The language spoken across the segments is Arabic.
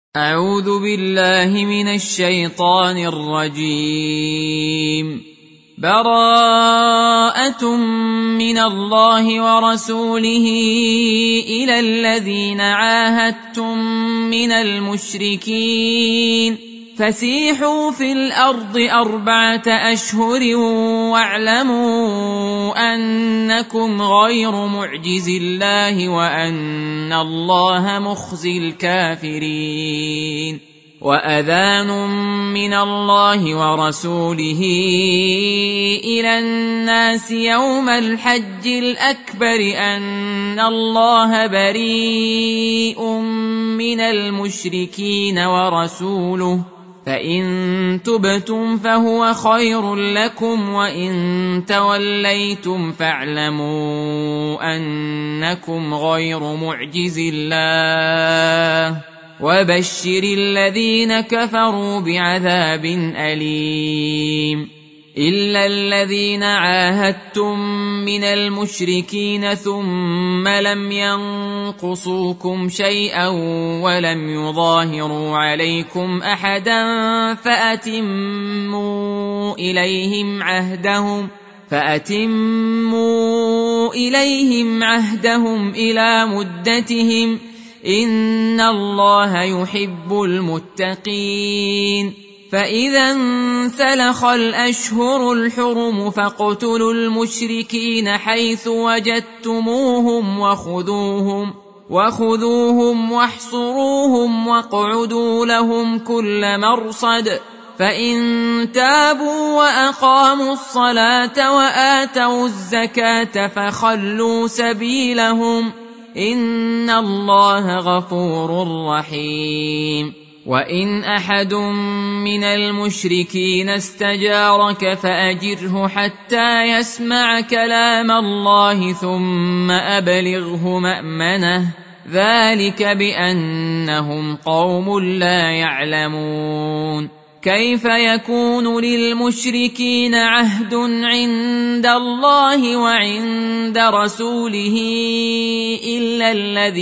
أعوذ بالله من الشيطان الرجيم. براءة من الله ورسوله إلى الذين عاهدتم من المشركين فسيحوا في الأرض 4 أشهر واعلموا أنكم غير معجز الله وأن الله مخزي الكافرين. وأذان من الله ورسوله إلى الناس يوم الحج الأكبر أن الله بريء من المشركين ورسوله فإن تبتم فهو خير لكم وإن توليتم فاعلموا أنكم غير معجز الله وبشر الذين كفروا بعذاب أليم. إلا الذين عاهدتم من المشركين ثم لم ينقصوكم شيئا ولم يظاهروا عليكم أحدا فأتموا إليهم عهدهم إلى مدتهم إن الله يحب المتقين. فإذا انسلخ الأشهر الحرم فاقتلوا المشركين حيث وجدتموهم وخذوهم واحصروهم واقعدوا لهم كل مرصد. فإن تابوا وأقاموا الصلاة وآتوا الزكاة فخلوا سبيلهم إن الله غفور رحيم. وإن أحد من المشركين استجارك فأجره حتى يسمع كلام الله ثم أبلغه مأمنه ذلك بأنهم قوم لا يعلمون. كيف يكون للمشركين عهد عند الله وعند رسوله إلا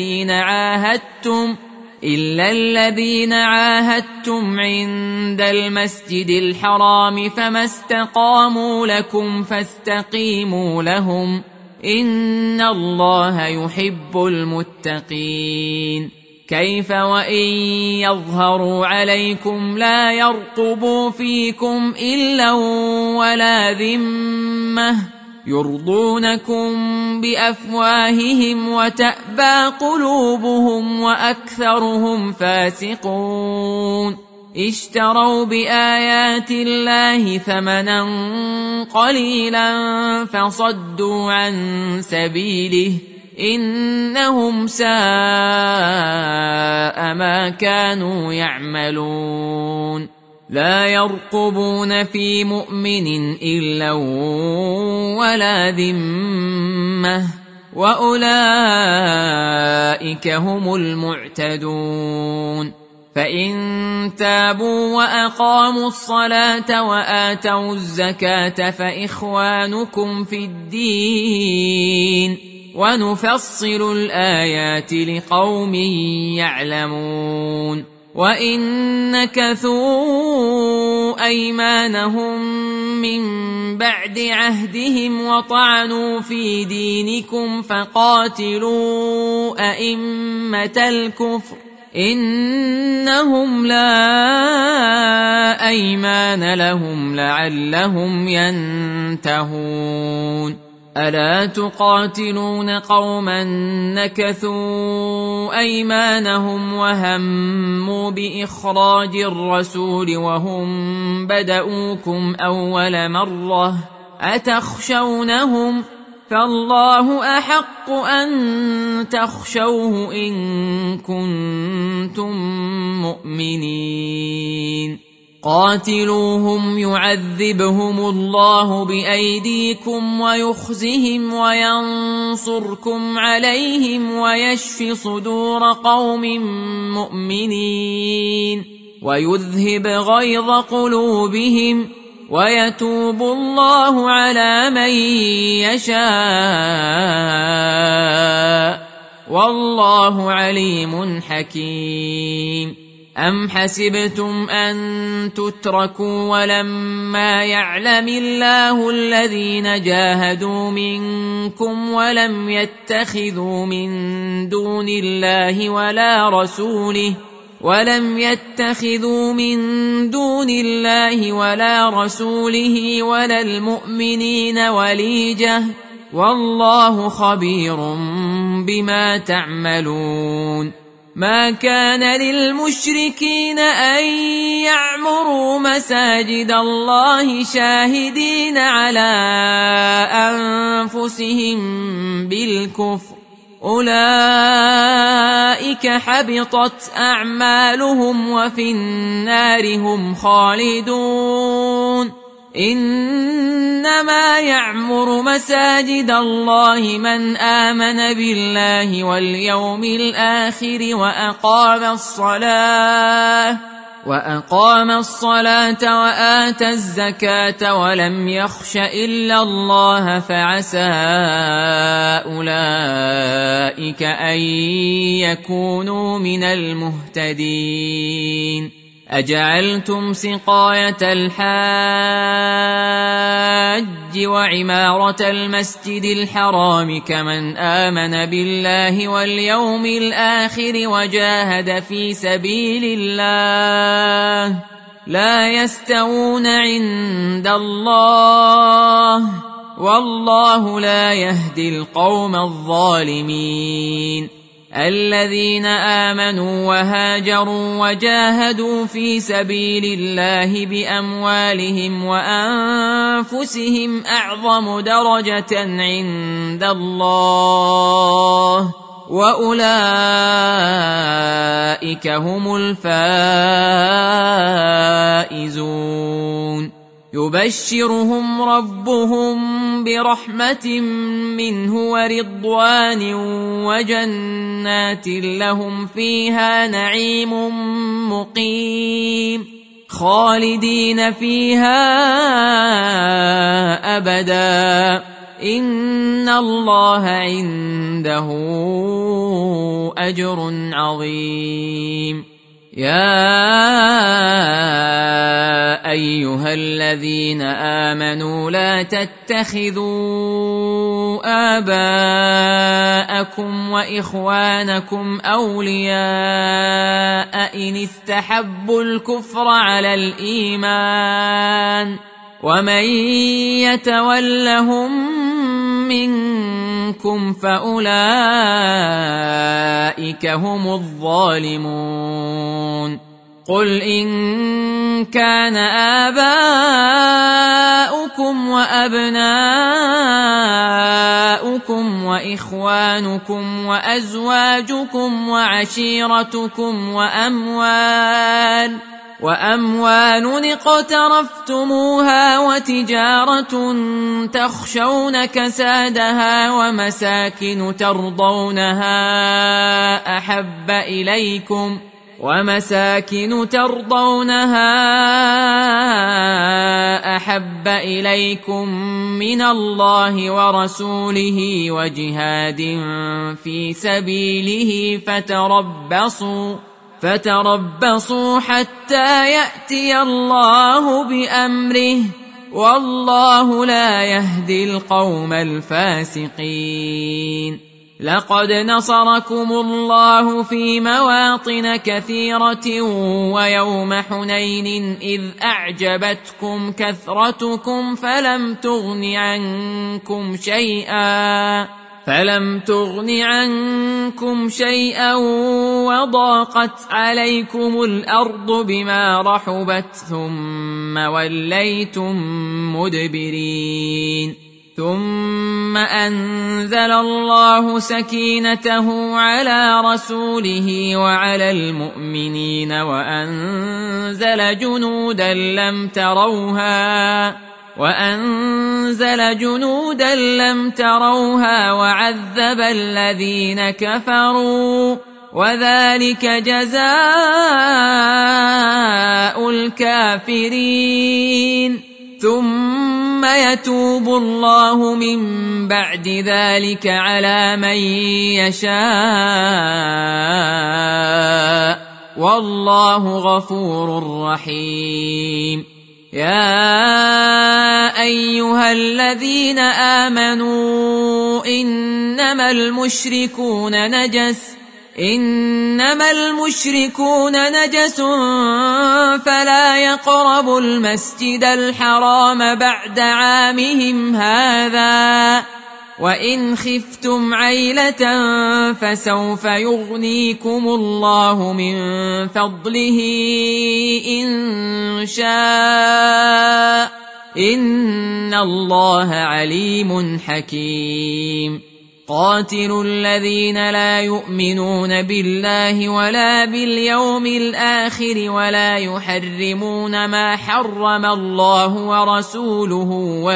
الذين عاهدتم عند المسجد الحرام فما استقاموا لكم فاستقيموا لهم إن الله يحب المتقين. كيف وإن يظهروا عليكم لا يرقبوا فيكم إلا ولا ذمة يرضونكم بأفواههم وتأبى قلوبهم وأكثرهم فاسقون. اشتروا بآيات الله ثمنا قليلا فصدوا عن سبيله إنهم ساء ما كانوا يعملون. لا يرقبون في مؤمن إلا ولا ذمة وأولئك هم المعتدون. فإن تابوا وأقاموا الصلاة وآتوا الزكاة فإخوانكم في الدين ونفصل الآيات لقوم يعلمون. وإن نكثوا أيمانهم من بعد عهدهم وطعنوا في دينكم فقاتلوا أئمة الكفر إنهم لا أيمان لهم لعلهم ينتهون. ألا تقاتلون قوما نكثوا أيمانهم وهموا بإخراج الرسول وهم بدؤوكم أول مرة أتخشونهم فالله أحق أن تخشوه إن كنتم مؤمنين. قاتلوهم يعذبهم الله بأيديكم ويخزهم وينصركم عليهم ويشف صدور قوم مؤمنين ويذهب غيظ قلوبهم ويتوب الله على من يشاء والله عليم حكيم. أم حسبتم أن تتركوا ولما يعلم الله الذين جاهدوا منكم ولم يتخذوا من دون الله ولا رسوله ولا المؤمنين وليجة والله خبير بما تعملون ما كان للمشركين أن يعمروا مساجد الله شاهدين على أنفسهم بالكفر أولئك حبطت أعمالهم وفي النار هم خالدون إنما يعمر مساجد الله من آمن بالله واليوم الآخر وأقام الصلاة وآتى الزكاة ولم يخش إلا الله فعسى أولئك أن يكونوا من المهتدين أجعلتم سقاية الحاج وعمارة المسجد الحرام كمن آمن بالله واليوم الآخر وجاهد في سبيل الله لا يستوون عند الله والله لا يهدي القوم الظالمين الذين آمنوا وهاجروا وجاهدوا في سبيل الله بأموالهم وأنفسهم أعظم درجة عند الله وأولئك هم الفائزون يبشرهم ربهم برحمة منه ورضوان وجنات لهم فيها نعيم مقيم خالدين فيها أبدا إن الله عنده أجر عظيم يا أيها الذين آمنوا لا تتخذوا آباءكم وإخوانكم أولياء إن استحبوا الكفر على الإيمان ومن يتولهم منكم فأولئك هم الظالمون قل إن كان آباؤكم وأبناؤكم وإخوانكم وأزواجكم وعشيرتكم وأموال اقترفتموها وتجارة تخشون كسادها ومساكن ترضونها أحب إليكم من الله ورسوله وجهاد في سبيله فتربصوا حتى يأتي الله بأمره والله لا يهدي القوم الفاسقين لقد نصركم الله في مواطن كثيرة ويوم حنين إذ أعجبتكم كثرتكم فلم تغن عنكم شيئا وضاقت عليكم الأرض بما رحبت ثم وليتم مدبرين ثم أنزل الله سكينته على رسوله وعلى المؤمنين وأنزل جنودا لم تروها وعذب الذين كفروا وذلك جزاء الكافرين ثم يتوب الله من بعد ذلك على من يشاء والله غفور رحيم. يا أيها الذين آمنوا إنما المشركون نجس فلا يقربوا المسجد الحرام بعد عامهم هذا وإن خفتم عيلة فسوف يغنيكم الله من فضله إن شاء إن الله عليم حكيم. قاتلوا الذين لا يؤمنون بالله ولا باليوم الآخر ولا يحرمون ما حرم الله ورسوله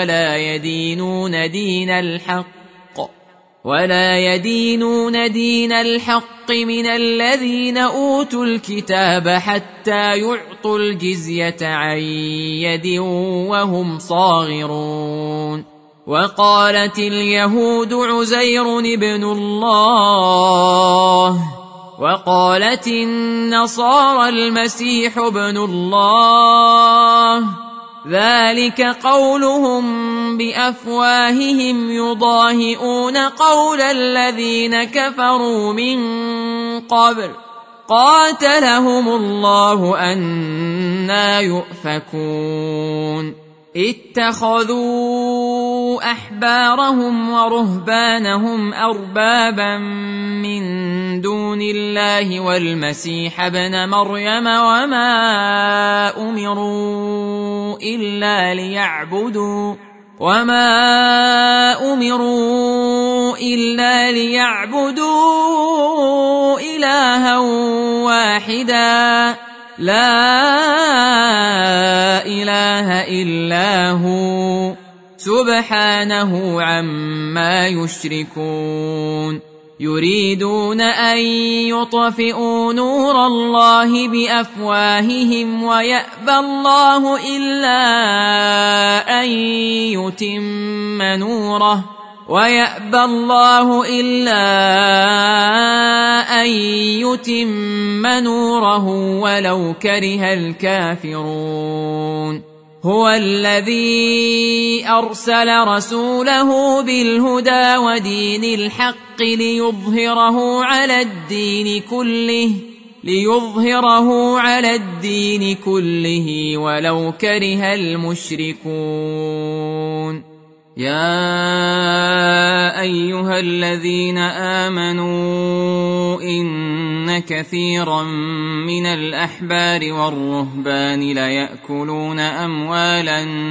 ولا يدينون دين الحق من الذين أوتوا الكتاب حتى يعطوا الجزية عن يد وهم صاغرون. وقالت اليهود عزير ابن الله وقالت النصارى المسيح ابن الله ذلك قولهم بأفواههم يضاهئون قول الذين كفروا من قبل قاتلهم الله أنى يؤفكون. اتخذوا أحبارهم ورهبانهم أربابا من دون الله والمسيح ابن مريم وما أمروا إلا ليعبدوا إلها واحدا لا إله إلا هو سبحانه عما يشركون. يريدون أن يطفئوا نور الله بأفواههم ويأبى الله إلا أن يتم نوره ولو كره الكافرون. هو الذي أرسل رسوله بالهدى ودين الحق ليظهره على الدين كله ولو كره المشركون. يا أيها الذين آمنوا إن كثيرا من الأحبار والرهبان ليأكلون أموال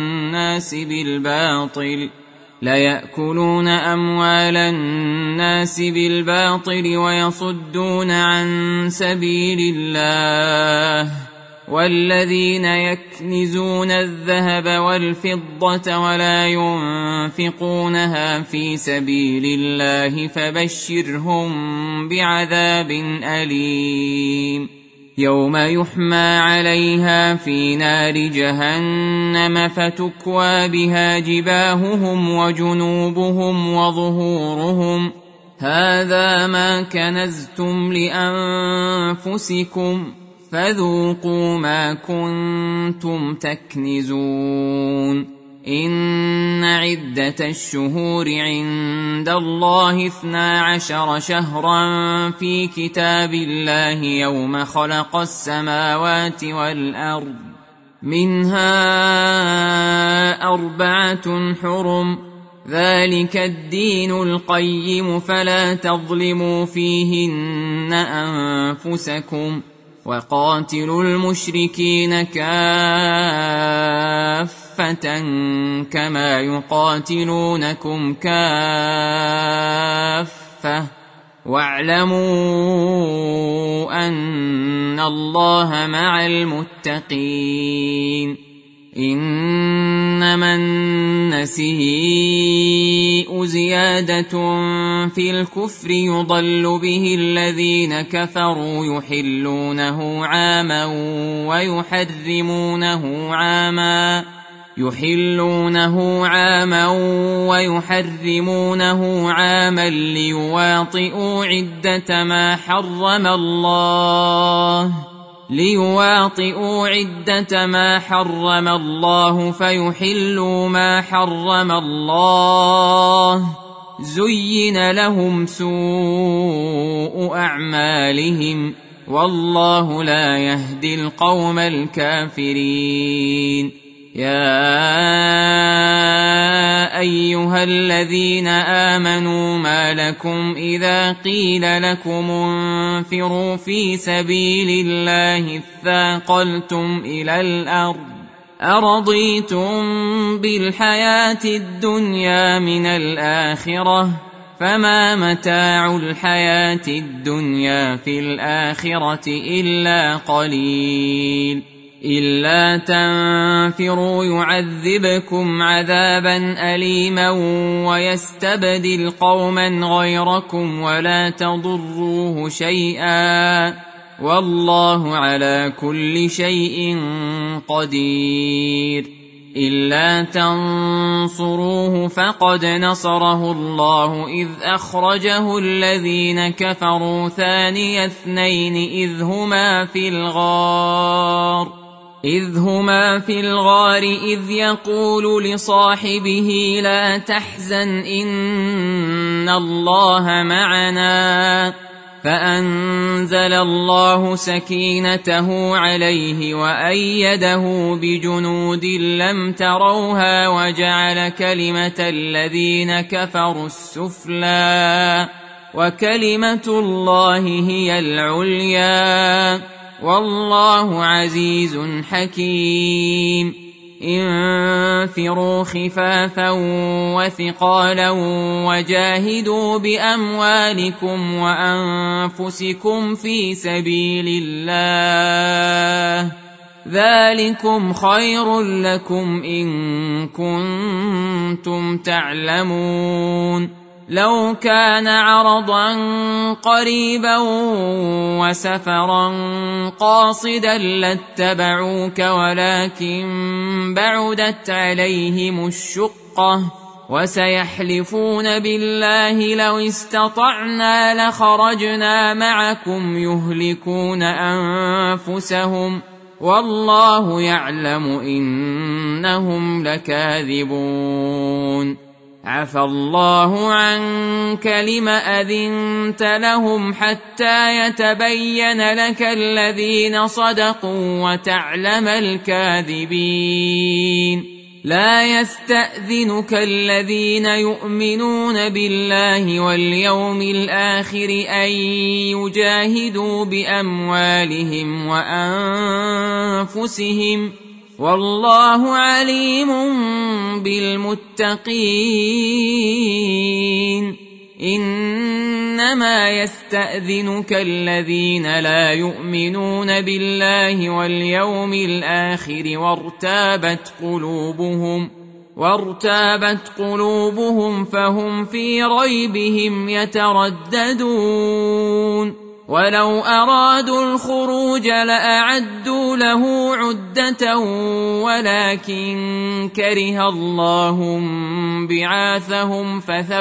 الناس بالباطل ويصدون عن سبيل الله والذين يكنزون الذهب والفضة ولا ينفقونها في سبيل الله فبشرهم بعذاب أليم. يوم يحمى عليها في نار جهنم فتكوى بها جباههم وجنوبهم وظهورهم هذا ما كنزتم لأنفسكم فذوقوا ما كنتم تكنزون. إن عدة الشهور عند الله 12 شهرا في كتاب الله يوم خلق السماوات والأرض منها 4 حرم ذلك الدين القيم فلا تظلموا فيهن أنفسكم وقاتلوا المشركين كافة كما يقاتلونكم كافة واعلموا أن الله مع المتقين. إنما النسيء زيادة في الكفر يضل به الذين كفروا يحلونه عاما ويحرمونه عاما ليواطئوا عدة ما حرم الله ليواطئوا عدة ما حرم الله فيحلوا ما حرم الله زين لهم سوء أعمالهم والله لا يهدي القوم الكافرين. يا أيها الذين آمنوا ما لكم إذا قيل لكم انفروا في سبيل الله اثاقلتم إلى الأرض أرضيتم بالحياة الدنيا من الآخرة فما متاع الحياة الدنيا في الآخرة إلا قليل. إلا تنفروا يعذبكم عذابا أليما ويستبدل قوما غيركم ولا تضروه شيئا والله على كل شيء قدير. إلا تنصروه فقد نصره الله إذ أخرجه الذين كفروا ثاني اثنين إذ هما في الغار إذ يقول لصاحبه لا تحزن إن الله معنا فأنزل الله سكينته عليه وأيده بجنود لم تروها وجعل كلمة الذين كفروا السفلى وكلمة الله هي العليا والله عزيز حكيم. انفروا خفافا وثقالا وجاهدوا بأموالكم وأنفسكم في سبيل الله ذلكم خير لكم إن كنتم تعلمون. لو كان عرضا قريبا وسفرا قاصدا لاتبعوك ولكن بعدت عليهم الشقة وسيحلفون بالله لو استطعنا لخرجنا معكم يهلكون أنفسهم والله يعلم إنهم لكاذبون. عفى الله عنك لم أذنت لهم حتى يتبين لك الذين صدقوا وتعلم الكاذبين. لا يستأذنك الذين يؤمنون بالله واليوم الآخر أن يجاهدوا بأموالهم وأنفسهم والله عليم بالمتقين. إنما يستأذنك الذين لا يؤمنون بالله واليوم الآخر وارتابت قلوبهم فهم في ريبهم يترددون. ولو أرادوا الخروج لأعدوا له عدة ولكن كره الله بعاثهم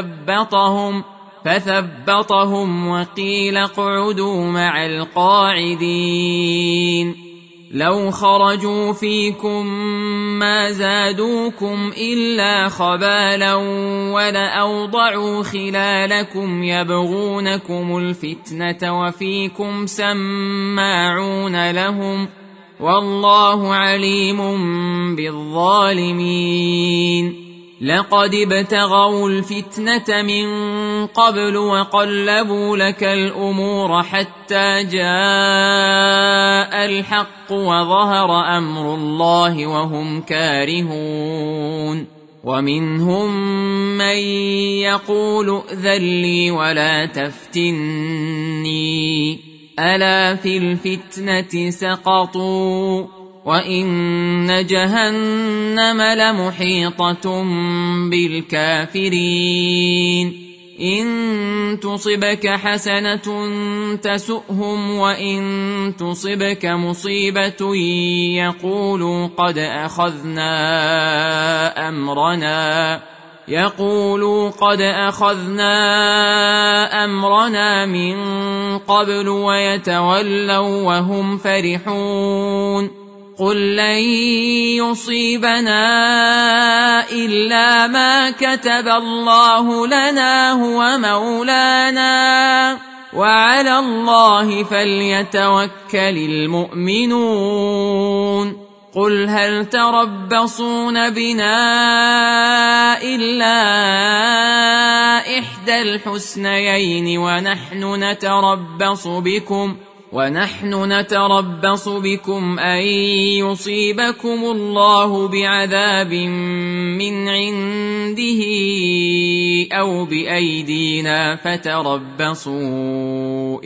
فثبطهم وقيل اقعدوا مع القاعدين. لو خرجوا فيكم ما زادوكم إلا خبالا ولأوضعوا خلالكم يبغونكم الفتنة وفيكم سماعون لهم والله عليم بالظالمين. لقد ابتغوا الفتنة من قبل وقلبوا لك الأمور حتى جاء الحق وظهر أمر الله وهم كارهون. ومنهم من يقول ائذن لي ولا تفتني ألا في الفتنة سقطوا وإن جهنم لمحيطة بالكافرين. إن تصبك حسنة تسؤهم وإن تصبك مصيبة يقولوا قد أخذنا أمرنا يقولوا قد أخذنا أمرنا من قبل ويتولوا وهم فرحون قل لن يصيبنا إلا ما كتب الله لنا هو مولانا وعلى الله فليتوكل المؤمنون قل هل تربصون بنا إلا إحدى الحسنيين ونحن نتربص بكم أن يصيبكم الله بعذاب من عنده أو بأيدينا فتربصوا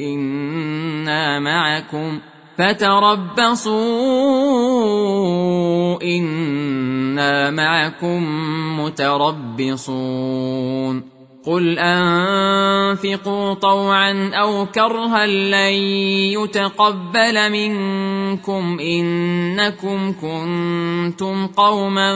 إنا معكم متربصون قل أنفقوا طوعا أو كرها لن يتقبل منكم إنكم كنتم قوما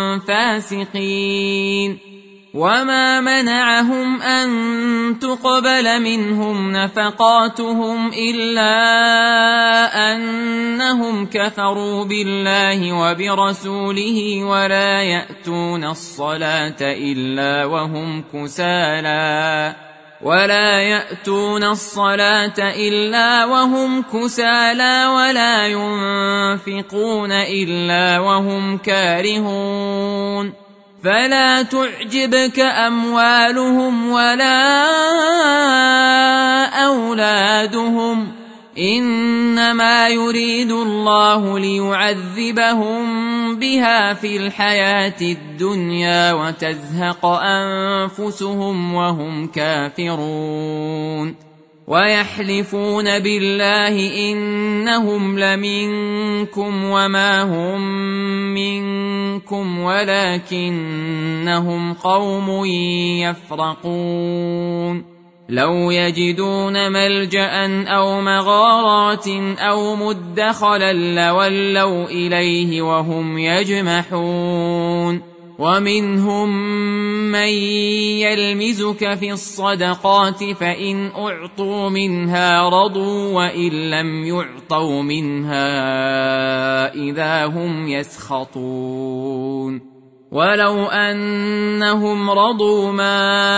فاسقين وما منعهم أن تقبل منهم نفقاتهم إلا أنهم كفروا بالله وبرسوله ولا يأتون الصلاة إلا وهم كسالى ولا ينفقون إلا وهم كارهون فلا تعجبك أموالهم ولا أولادهم إنما يريد الله ليعذبهم بها في الحياة الدنيا وتزهق أنفسهم وهم كافرون ويحلفون بالله إنهم لمنكم وما هم منكم ولكنهم قوم يفرقون لو يجدون ملجأ أو مغارات أو مدخلا لولوا إليه وهم يجمحون ومنهم من يلمزك في الصدقات فإن أعطوا منها رضوا وإن لم يعطوا منها إذا هم يسخطون ولو أنهم رضوا ما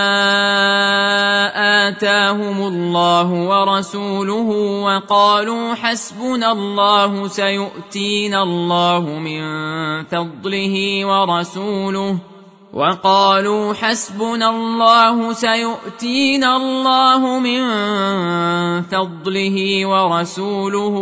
آتاهم الله ورسوله وقالوا حسبنا الله سيؤتينا الله من فضله ورسوله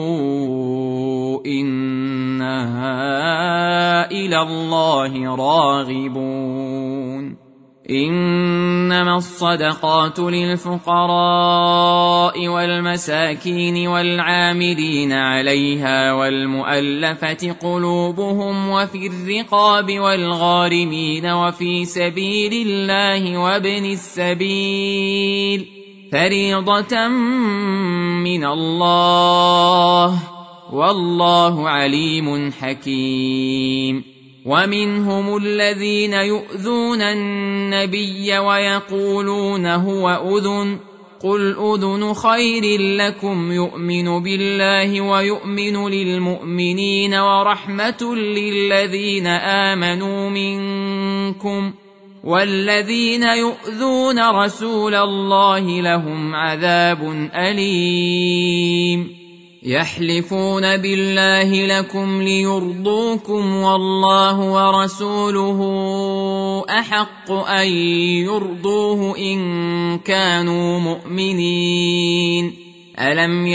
إنا إلى الله راغبون إنما الصدقات للفقراء والمساكين والعاملين عليها والمؤلفة قلوبهم وفي الرقاب والغارمين وفي سبيل الله وابن السبيل فريضة من الله والله عليم حكيم ومنهم الذين يؤذون النبي ويقولون هو أذن قل أذن خير لكم يؤمن بالله ويؤمن للمؤمنين ورحمة للذين آمنوا منكم والذين يؤذون رسول الله لهم عذاب أليم يحلفون بالله لكم ليرضوكم والله ورسوله أحق أن يرضوه إن كانوا مؤمنين ألم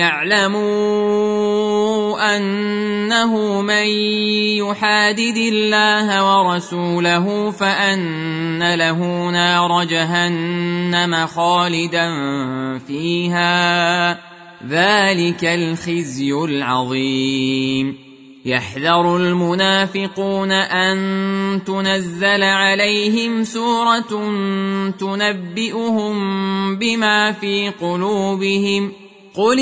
يعلموا أنه من يحادد الله ورسوله فأن له نار جهنم خالدا فيها ذلك الخزي العظيم يحذر المنافقون أن تنزل عليهم سورة تنبئهم بما في قلوبهم قل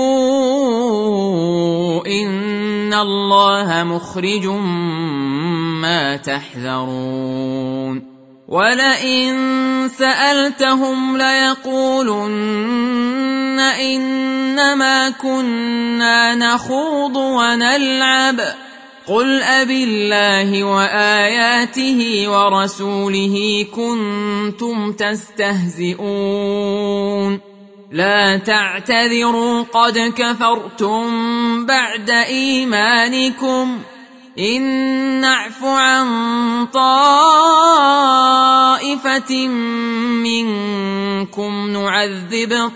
استهزئوا إن الله مخرج ما تحذرون ولئن سألتهم ليقولن إنما كنا نخوض ونلعب قل أبالله وآياته ورسوله كنتم تستهزئون لا تعتذروا قد كفرتم بعد إيمانكم إن نعف عن طائفة منكم نعذب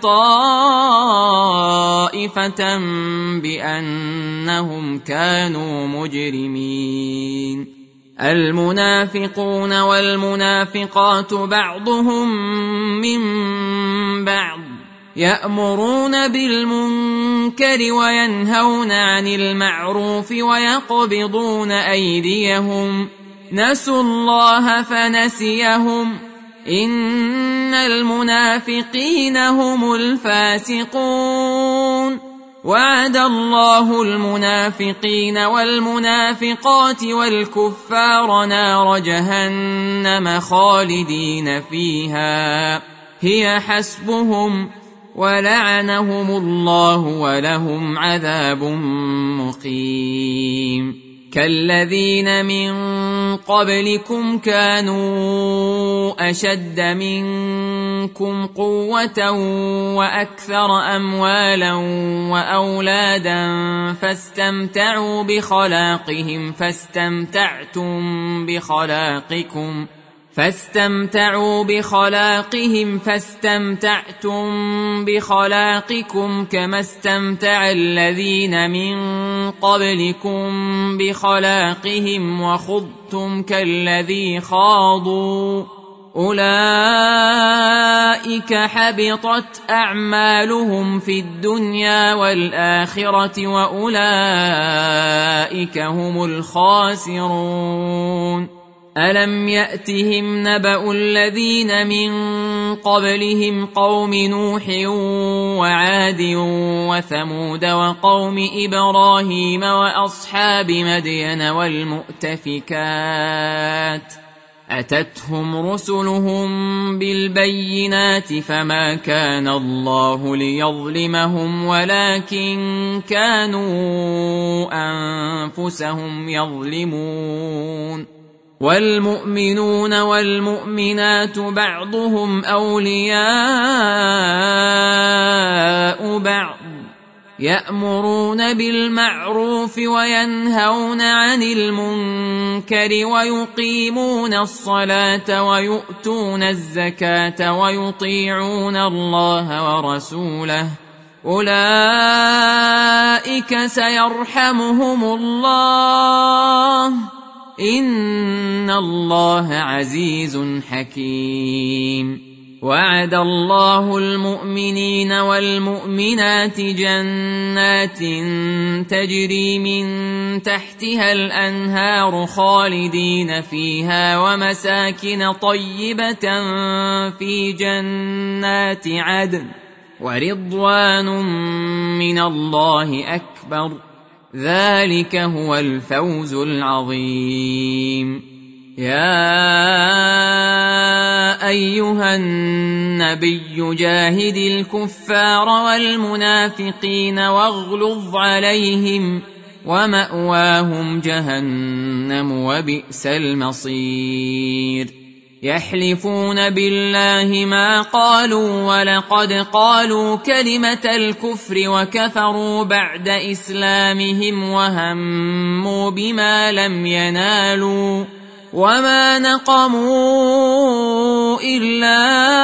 طائفة بأنهم كانوا مجرمين المنافقون والمنافقات بعضهم من بعض يأمرون بالمنكر وينهون عن المعروف ويقبضون أيديهم نسوا الله فنسيهم إن المنافقين هم الفاسقون وعد الله المنافقين والمنافقات والكفار نار جهنم خالدين فيها هي حسبهم ولعنهم الله ولهم عذاب مقيم كالذين من قبلكم كانوا أشد منكم قوة وأكثر أموالا وأولادا فاستمتعوا بخلاقهم فاستمتعتم بخلاقكم كما استمتع الذين من قبلكم بخلاقهم وخضتم كالذي خاضوا أولئك حبطت أعمالهم في الدنيا والآخرة وأولئك هم الخاسرون ألم يأتهم نبأ الذين من قبلهم قوم نوح وعاد وثمود وقوم إبراهيم وأصحاب مدين والمؤتفكات أتتهم رسلهم بالبينات فما كان الله ليظلمهم ولكن كانوا أنفسهم يظلمون والمؤمنون والمؤمنات بعضهم أولياء بعض يأمرون بالمعروف وينهون عن المنكر ويقيمون الصلاة ويؤتون الزكاة ويطيعون الله ورسوله أولئك سيرحمهم الله إن الله عزيز حكيم وعد الله المؤمنين والمؤمنات جنات تجري من تحتها الأنهار خالدين فيها ومساكن طيبة في جنات عدن ورضوان من الله أكبر ذلك هو الفوز العظيم يا أيها النبي جاهد الكفار والمنافقين واغلظ عليهم ومأواهم جهنم وبئس المصير يحلفون بالله ما قالوا ولقد قالوا كلمة الكفر وكفروا بعد إسلامهم وهموا بما لم ينالوا وما نقموا إلا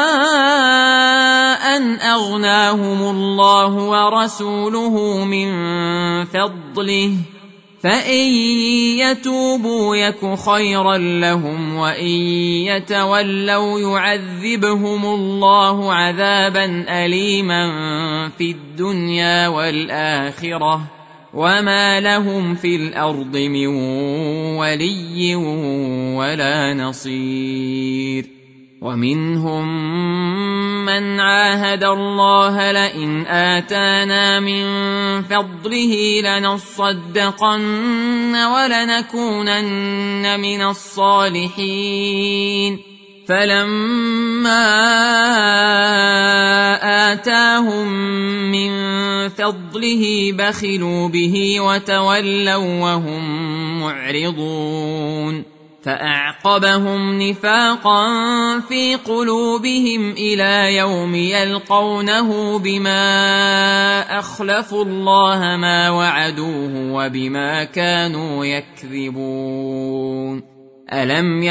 أن أغناهم الله ورسوله من فضله فإن يتوبوا يك خيرا لهم وإن يتولوا يعذبهم الله عذابا أليما في الدنيا والآخرة وما لهم في الأرض من ولي ولا نصير ومنهم من عاهد الله لئن آتانا من فضله لنصدقن ولنكونن من الصالحين فلما آتاهم من فضله بخلوا به وتولوا وهم معرضون فأعقبهم نفاقا في قلوبهم إلى يوم يلقونه بما أخلفوا الله ما وعدوه وبما كانوا يكذبون ألم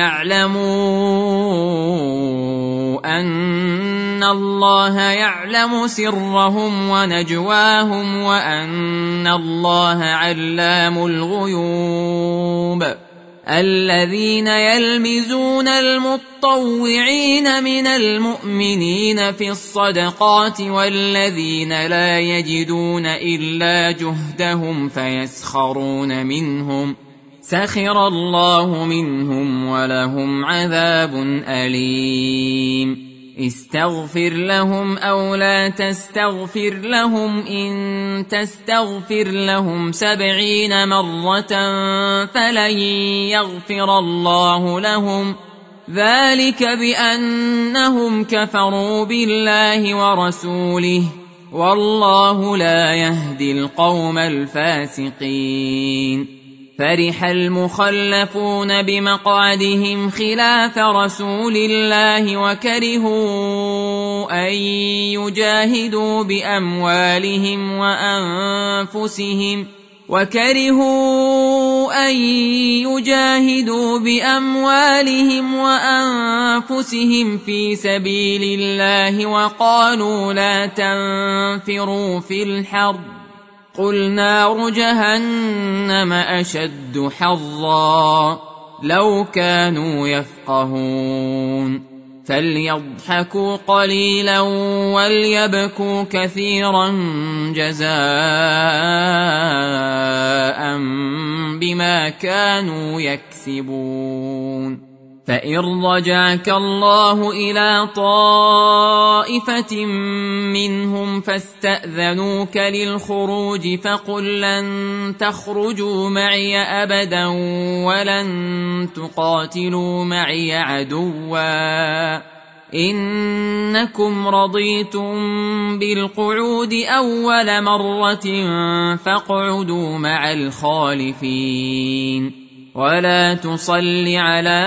يعلموا أن الله يعلم سرهم ونجواهم وأن الله علام الغيوب الذين يلمزون المطوعين من المؤمنين في الصدقات والذين لا يجدون إلا جهدهم فيسخرون منهم سخر الله منهم ولهم عذاب أليم استغفر لهم أو لا تستغفر لهم إن تستغفر لهم 70 مرة فلن يغفر الله لهم ذلك بأنهم كفروا بالله ورسوله والله لا يهدي القوم الفاسقين فرح المخلفون بمقعدهم خلاف رسول الله وكرهوا أن يجاهدوا بأموالهم وأنفسهم في سبيل الله وقالوا لا تنفروا في الحرب قل نار جهنم أشد حرا لو كانوا يفقهون فليضحكوا قليلا وليبكوا كثيرا جزاء بما كانوا يكسبون فإن رجعك الله إلى طائفة منهم فاستأذنوك للخروج فقل لن تخرجوا معي أبدا ولن تقاتلوا معي عدوا إنكم رضيتم بالقعود أول مرة فاقعدوا مع الخالفين ولا تصل على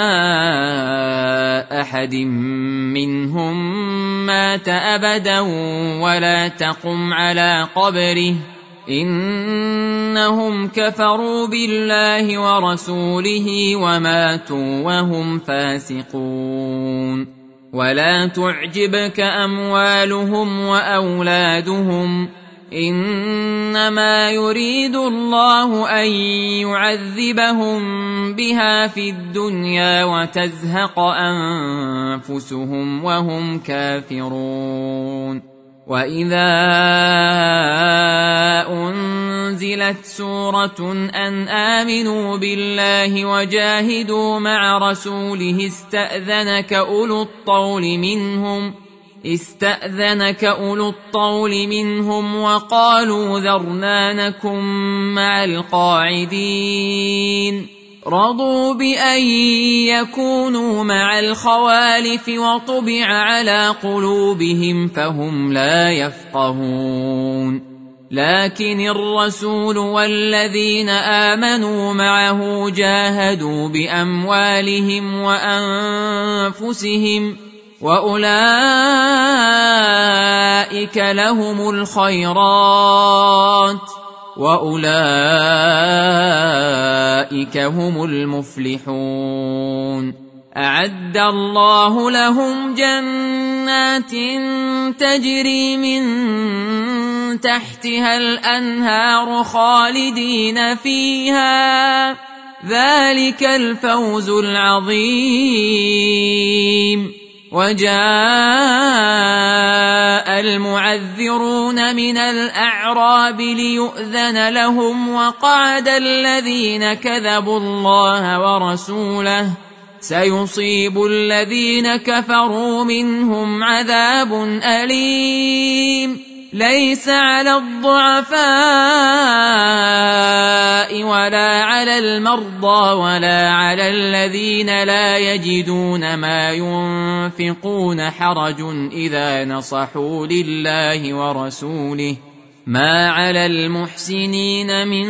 أحد منهم مات أبدا ولا تقم على قبره إنهم كفروا بالله ورسوله وماتوا وهم فاسقون ولا تعجبك أموالهم وأولادهم إنما يريد الله أن يعذبهم بها في الدنيا وتزهق أنفسهم وهم كافرون وإذا أنزلت سورة أن آمنوا بالله وجاهدوا مع رسوله استأذنك أولو الطول منهم وقالوا ذرنا نكن مع القاعدين رضوا بأن يكونوا مع الخوالف وطبع على قلوبهم فهم لا يفقهون لكن الرسول والذين آمنوا معه جاهدوا بأموالهم وأنفسهم وأولئك لهم الخيرات وأولئك هم المفلحون أعد الله لهم جنات تجري من تحتها الأنهار خالدين فيها ذلك الفوز العظيم وجاء المعذرون من الأعراب ليؤذن لهم وقعد الذين كذبوا الله ورسوله سيصيب الذين كفروا منهم عذاب أليم ليس على الضعفاء ولا على المرضى ولا على الذين لا يجدون ما ينفقون حرج إذا نصحوا لله ورسوله ما على المحسنين من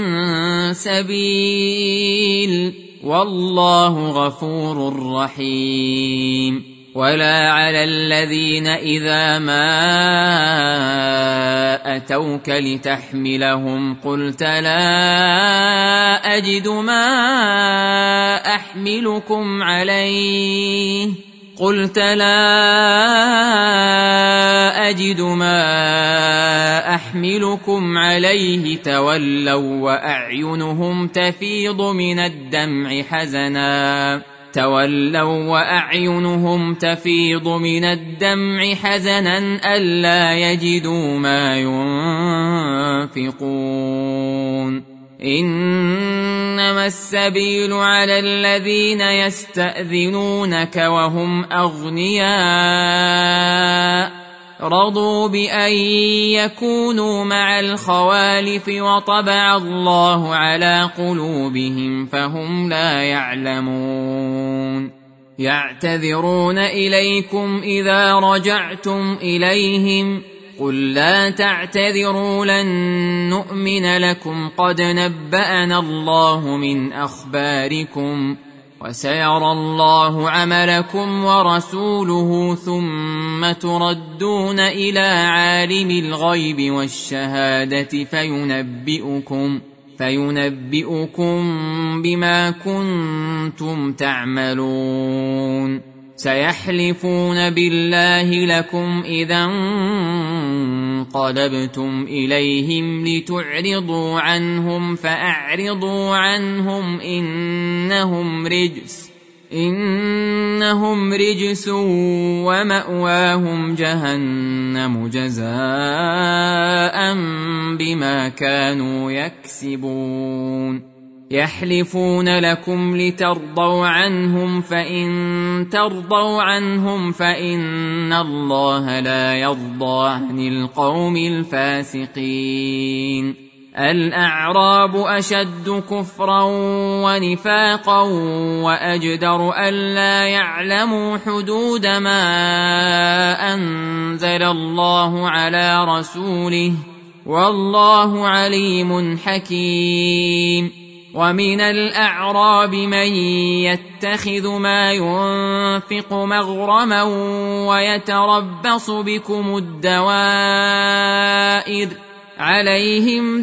سبيل والله غفور رحيم ولا على الذين إذا ما أتوك لتحملهم قلت لا أجد ما أحملكم عليه تولوا وأعينهم تفيض من الدمع حزنا ألا يجدوا ما ينفقون إنما السبيل على الذين يستأذنونك وهم أغنياء رضوا بأن يكونوا مع الخوالف وطبع الله على قلوبهم فهم لا يعلمون يعتذرون إليكم إذا رجعتم إليهم قل لا تعتذروا لن نؤمن لكم قد نبأنا الله من أخباركم وسيرى الله عملكم ورسوله ثم تردون إلى عالم الغيب والشهادة فينبئكم بما كنتم تعملون سيحلفون بالله لكم إذا انقلبتم إليهم لتعرضوا عنهم فأعرضوا عنهم إنهم رجس ومأواهم جهنم جزاء بما كانوا يكسبون يحلفون لكم لترضوا عنهم فإن ترضوا عنهم فإن الله لا يرضى عن القوم الفاسقين الأعراب أشد كفرا ونفاقا وأجدر ألا يعلموا حدود ما أنزل الله على رسوله والله عليم حكيم ومن الأعراب من يتخذ ما ينفق مغرما ويتربص بكم الدوائر عليهم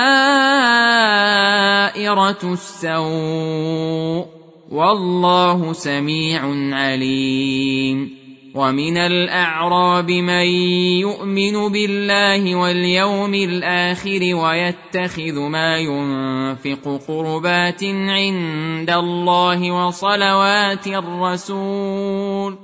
دائرة السوء والله سميع عليم ومن الأعراب من يؤمن بالله واليوم الآخر ويتخذ ما ينفق قربات عند الله وصلوات الرسول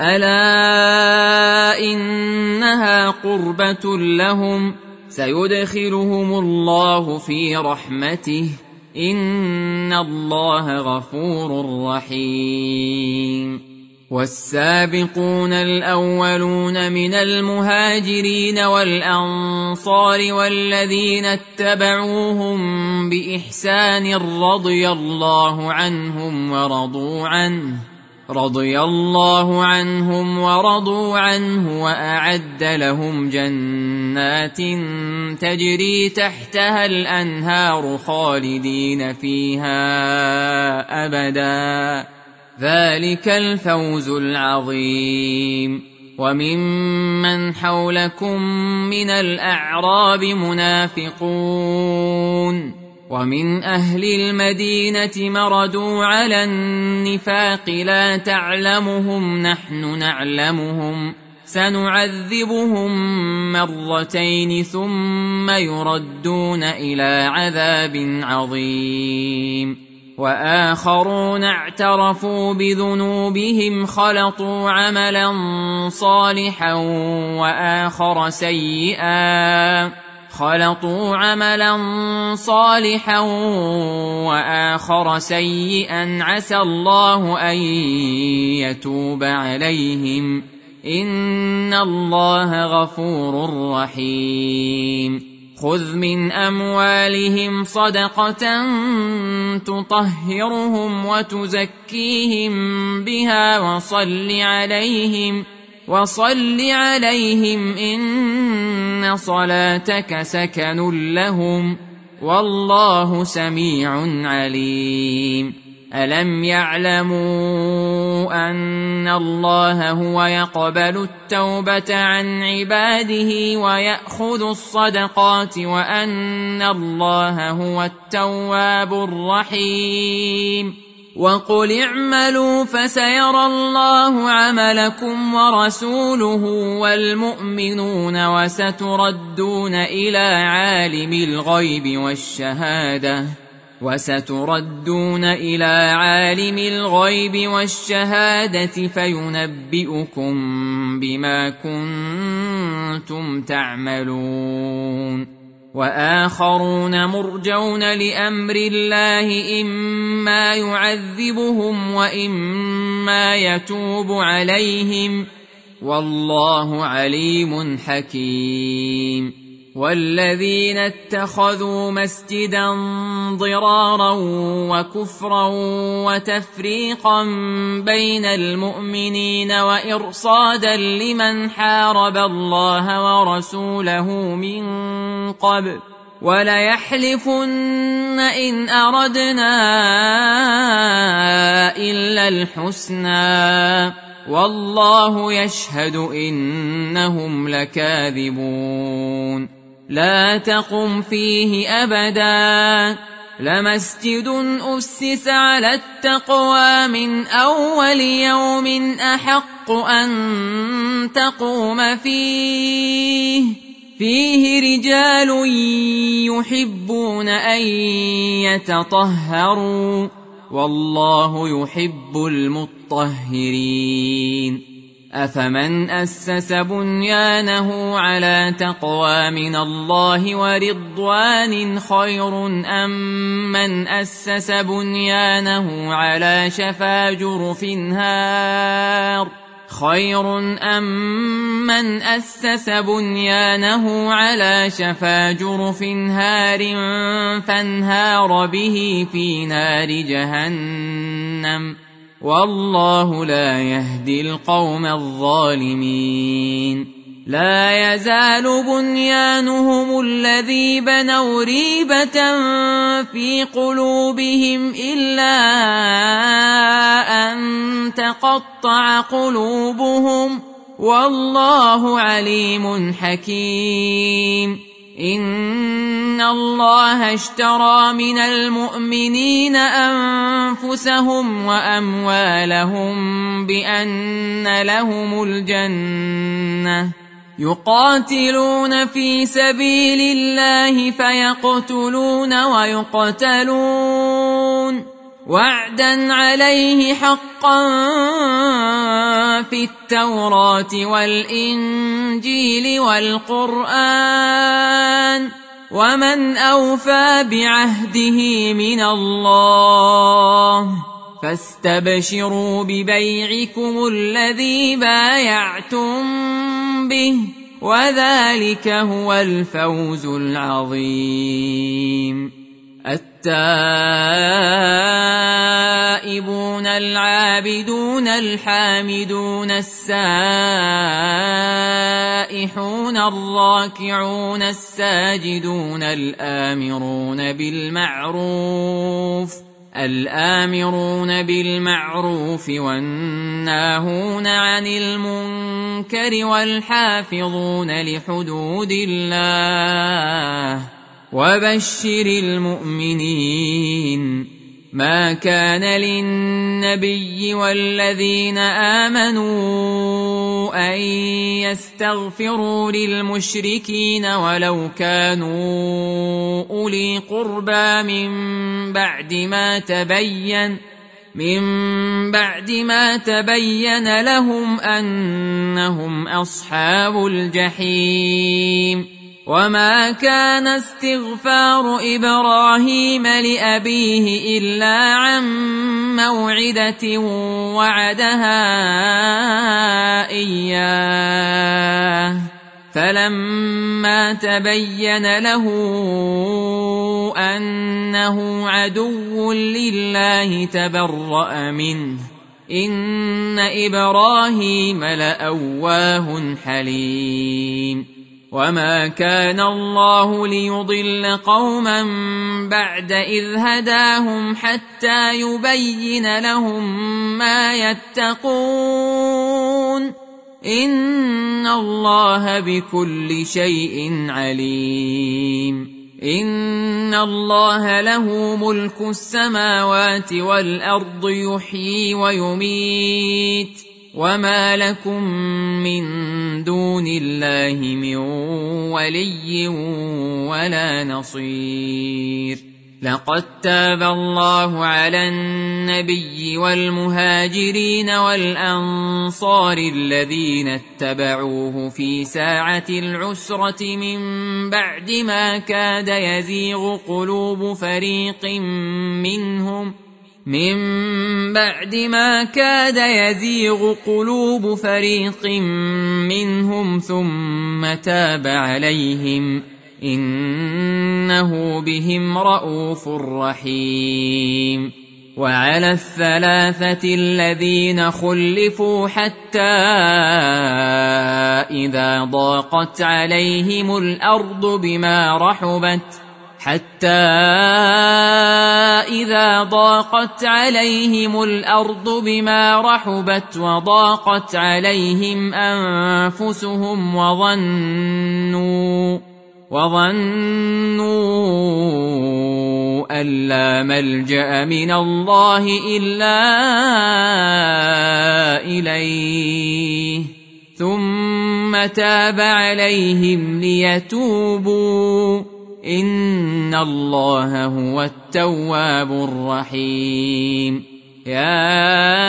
ألا إنها قربة لهم سيدخلهم الله في رحمته إن الله غفور رحيم والسابقون الأولون من المهاجرين والأنصار والذين اتبعوهم بإحسان رضي الله عنهم ورضوا عنه وأعد لهم جنات تجري تحتها الأنهار خالدين فيها أبدا ذلك الفوز العظيم وممن حولكم من الأعراب منافقون ومن أهل المدينة مردوا على النفاق لا تعلمهم نحن نعلمهم سنعذبهم مرتين ثم يردون إلى عذاب عظيم وآخرون اعترفوا بذنوبهم خلطوا عملا صالحا وآخر سيئا خلطوا عملا صالحا وآخر سيئا عسى الله أن يتوب عليهم إن الله غفور رحيم خذ من أموالهم صدقة تطهرهم وتزكيهم بها وصل عليهم إن صلاتك سكن لهم والله سميع عليم ألم يعلموا أن الله هو يقبل التوبة عن عباده ويأخذ الصدقات وأن الله هو التواب الرحيم وقل اعملوا فسيرى الله عملكم ورسوله والمؤمنون وستردون إلى عالم الغيب والشهادة فينبئكم بما كنتم تعملون وآخرون مرجون لأمر الله إما يعذبهم وإما يتوب عليهم والله عليم حكيم والذين اتخذوا مسجدا ضرارا وكفرا وتفريقا بين المؤمنين وإرصادا لمن حارب الله ورسوله من قبل وليحلفن إن أردنا إلا الحسنى والله يشهد إنهم لكاذبون لا تقم فيه أبدا لمسجد أسس على التقوى من أول يوم أحق أن تقوم فيه رجال يحبون أن يتطهروا والله يحب المطهرين أفمن أسس بنيانه على تقوى من الله ورضوان خير أم من أسس بنيانه على شفا جرف هار فانهار به في نار جهنم والله لا يهدي القوم الظالمين لا يزال بنيانهم الذي بنوا ريبة في قلوبهم إلا أن تقطع قلوبهم والله عليم حكيم إن الله اشترى من المؤمنين أنفسهم وأموالهم بأن لهم الجنة يقاتلون في سبيل الله فيقتلون ويقتلون وعدا عليه حقا في التوراة والإنجيل والقرآن ومن أوفى بعهده من الله فاستبشروا ببيعكم الذي بايعتم به وذلك هو الفوز العظيم التائبون العابدون الحامدون السائحون الراكعون الساجدون الآمرون بالمعروف والناهون عن المنكر والحافظون لحدود الله وبشر المؤمنين ما كان للنبي والذين آمنوا أن يستغفروا للمشركين ولو كانوا أولي قربى من بعد ما تبين لهم أنهم أصحاب الجحيم وما كان استغفار إبراهيم لأبيه إلا عن موعدة وعدها إياه فلما تبين له أنه عدو لله تبرأ منه إن إبراهيم لأواه حليم وما كان الله ليضل قوما بعد إذ هداهم حتى يبين لهم ما يتقون إن الله بكل شيء عليم إن الله له ملك السماوات والأرض يحيي ويميت وما لكم من دون الله من ولي ولا نصير لقد تاب الله على النبي والمهاجرين والأنصار الذين اتبعوه في ساعة العسرة من بعد ما كاد يزيغ قلوب فريق منهم ثم تاب عليهم إنه بهم رءوف رحيم وعلى الثلاثة الذين خلفوا حتى إذا ضاقت عليهم الأرض بما رحبت وضاقت عليهم أنفسهم وظنوا أن لا ملجأ من الله إلا إليه ثم تاب عليهم ليتوبوا إن الله هو التواب الرحيم يا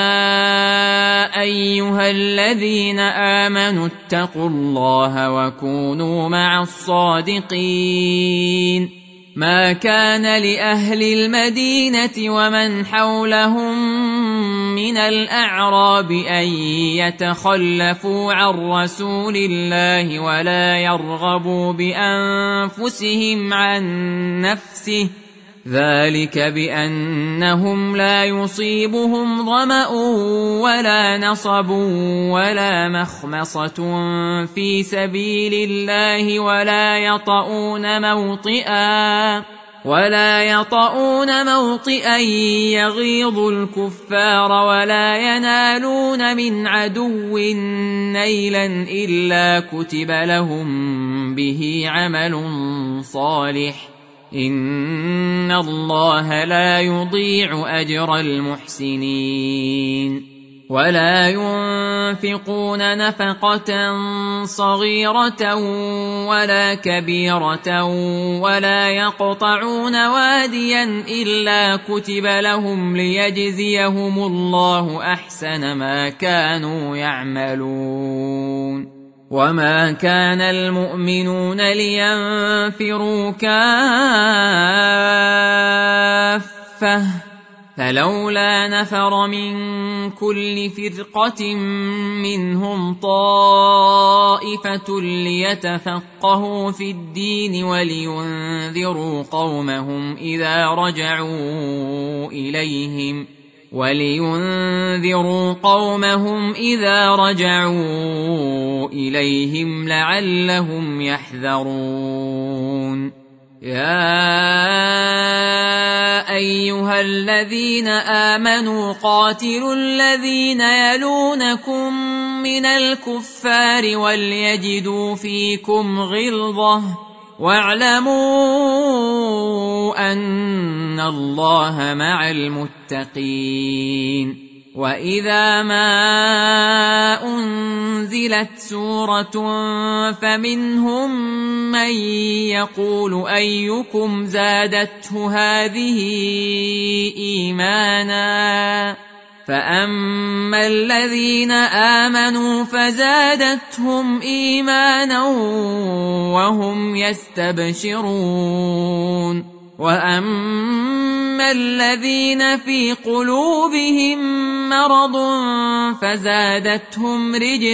أيها الذين آمنوا اتقوا الله وكونوا مع الصادقين ما كان لأهل المدينة ومن حولهم من الأعراب أن يتخلفوا عن رسول الله ولا يرغبوا بأنفسهم عن نفسه ذلك بأنهم لا يصيبهم ظمأ ولا نصب ولا مخمصة في سبيل الله ولا يطؤون موطئا يغيظ الكفار ولا ينالون من عدو نيلا إلا كتب لهم به عمل صالح إن الله لا يضيع أجر المحسنين ولا ينفقون نفقة صغيرة ولا كبيرة ولا يقطعون واديا إلا كتب لهم ليجزيهم الله أحسن ما كانوا يعملون وما كان المؤمنون لينفروا كافة فلولا نفر من كل فرقة منهم طائفة ليتفقهوا في الدين ولينذروا قومهم إذا رجعوا إليهم لعلهم يحذرون يا أيها الذين آمنوا قاتلوا الذين يلونكم من الكفار وليجدوا فيكم غلظة واعلموا أن الله مع المتقين وإذا ما أنزلت سورة فمنهم من يقول أيكم زادته هذه إيمانا فأما الذين آمنوا فزادتهم إيمانا وهم يستبشرون وأما الذين في قلوبهم مرض فزادتهم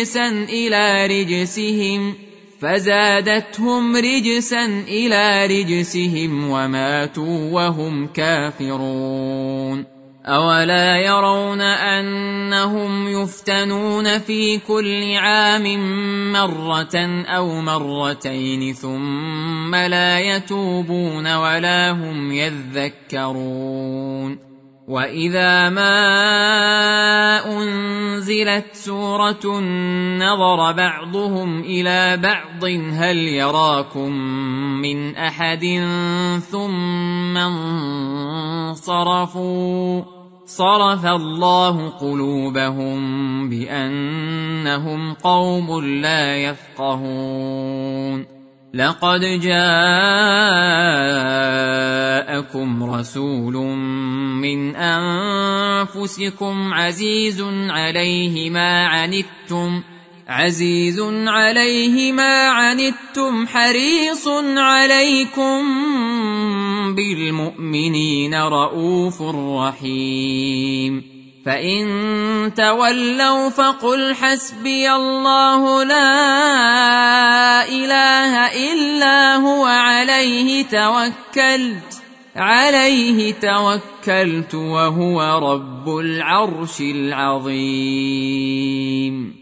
رجسا إلى رجسهم وماتوا وهم كافرون أولا يرون أنهم يفتنون في كل عام مرة أو مرتين ثم لا يتوبون ولا هم يذكرون وإذا ما أنزلت سورة نظر بعضهم إلى بعض هل يراكم من أحد ثم انصرفوا صرف الله قلوبهم بأنهم قوم لا يفقهون لقد جاءكم رسول من أنفسكم عزيز عليه ما عنتم حريص عليكم بالمؤمنين رؤوف رحيم فإن تولوا فقل حسبي الله لا إله إلا هو عليه توكلت وهو رب العرش العظيم.